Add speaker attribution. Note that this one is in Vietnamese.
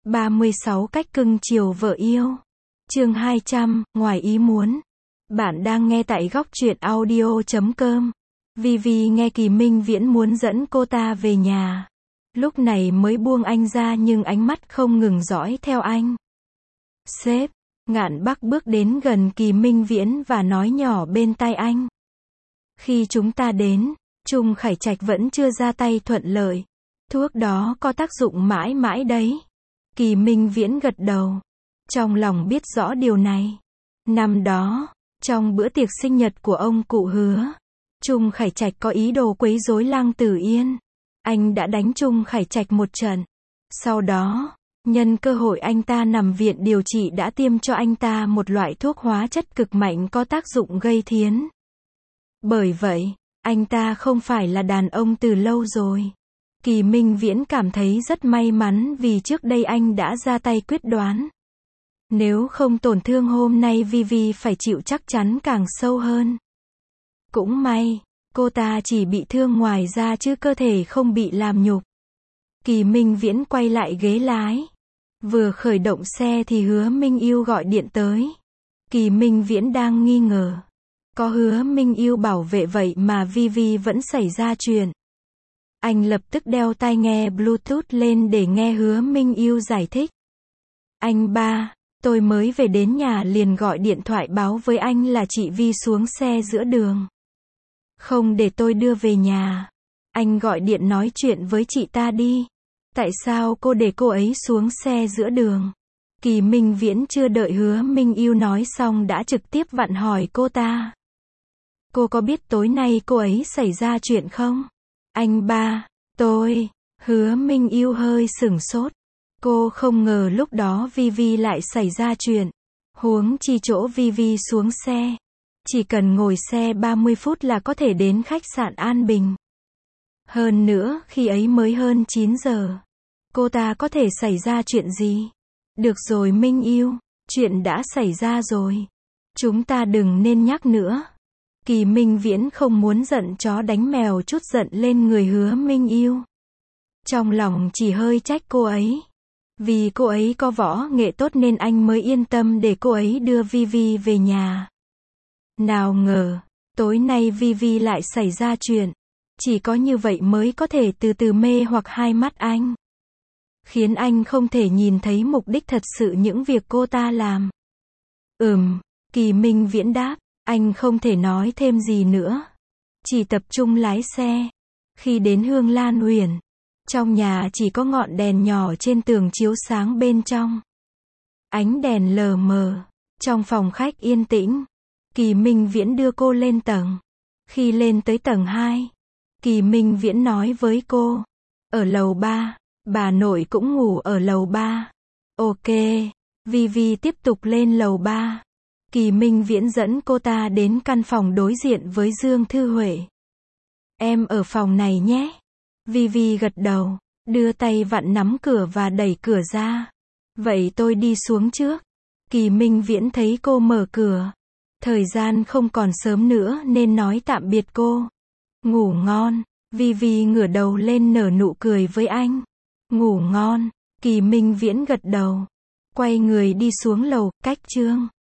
Speaker 1: 36 cách cưng chiều vợ yêu. Chương 200, ngoài ý muốn. Bạn đang nghe tại góc truyện audio.com. Vivi nghe Kỳ Minh Viễn muốn dẫn cô ta về nhà. Lúc này mới buông anh ra nhưng ánh mắt không ngừng dõi theo anh. Sếp, Ngạn Bắc bước đến gần Kỳ Minh Viễn và nói nhỏ bên tai anh. Khi chúng ta đến, Trung Khải Trạch vẫn chưa ra tay thuận lợi. Thuốc đó có tác dụng mãi mãi đấy. Kỳ Minh Viễn gật đầu. Trong lòng biết rõ điều này. Năm đó, trong bữa tiệc sinh nhật của ông cụ Hứa, Trung Khải Trạch có ý đồ quấy rối Lăng Tử Yên. Anh đã đánh Trung Khải Trạch một trận. Sau đó, nhân cơ hội anh ta nằm viện điều trị đã tiêm cho anh ta một loại thuốc hóa chất cực mạnh có tác dụng gây thiến. Bởi vậy, anh ta không phải là đàn ông từ lâu rồi. Kỳ Minh Viễn cảm thấy rất may mắn vì trước đây anh đã ra tay quyết đoán. Nếu không tổn thương hôm nay Vivi phải chịu chắc chắn càng sâu hơn. Cũng may, cô ta chỉ bị thương ngoài da chứ cơ thể không bị làm nhục. Kỳ Minh Viễn quay lại ghế lái. Vừa khởi động xe thì Hứa Minh Yêu gọi điện tới. Kỳ Minh Viễn đang nghi ngờ. Có Hứa Minh Yêu bảo vệ vậy mà Vivi vẫn xảy ra chuyện. Anh lập tức đeo tai nghe Bluetooth lên để nghe Hứa Minh Yêu giải thích. Anh ba, tôi mới về đến nhà liền gọi điện thoại báo với anh là chị Vi xuống xe giữa đường. Không để tôi đưa về nhà. Anh gọi điện nói chuyện với chị ta đi. Tại sao cô để cô ấy xuống xe giữa đường? Kỳ Minh Viễn chưa đợi Hứa Minh Yêu nói xong đã trực tiếp vặn hỏi cô ta. Cô có biết tối nay cô ấy xảy ra chuyện không? Anh ba, Hứa Minh Yêu hơi sửng sốt. Cô không ngờ lúc đó Vivi lại xảy ra chuyện. Huống chi chỗ Vivi xuống xe. Chỉ cần ngồi xe 30 phút là có thể đến khách sạn An Bình. Hơn nữa, khi ấy mới hơn 9 giờ. Cô ta có thể xảy ra chuyện gì? Được rồi Minh Yêu, chuyện đã xảy ra rồi. Chúng ta đừng nên nhắc nữa. Kỳ Minh Viễn không muốn giận chó đánh mèo chút giận lên người Hứa Minh Yêu. Trong lòng chỉ hơi trách cô ấy. Vì cô ấy có võ nghệ tốt nên anh mới yên tâm để cô ấy đưa Vivi về nhà. Nào ngờ, tối nay Vivi lại xảy ra chuyện. Chỉ có như vậy mới có thể từ từ mê hoặc hai mắt anh. Khiến anh không thể nhìn thấy mục đích thật sự những việc cô ta làm. Kỳ Minh Viễn đáp. Anh không thể nói thêm gì nữa. Chỉ tập trung lái xe. Khi đến Hương Lan Huyền, trong nhà chỉ có ngọn đèn nhỏ trên tường chiếu sáng bên trong. Ánh đèn lờ mờ. Trong phòng khách yên tĩnh. Kỳ Minh Viễn đưa cô lên tầng. Khi lên tới tầng 2, Kỳ Minh Viễn nói với cô. Ở lầu 3, bà nội cũng ngủ ở lầu 3. Ok. Vivi tiếp tục lên lầu 3. Kỳ Minh Viễn dẫn cô ta đến căn phòng đối diện với Dương Thư Huệ. Em ở phòng này nhé. Vivi gật đầu, đưa tay vặn nắm cửa và đẩy cửa ra. Vậy tôi đi xuống trước. Kỳ Minh Viễn thấy cô mở cửa. Thời gian không còn sớm nữa nên nói tạm biệt cô. Ngủ ngon. Vivi ngửa đầu lên nở nụ cười với anh. Ngủ ngon. Kỳ Minh Viễn gật đầu. Quay người đi xuống lầu, cách Trương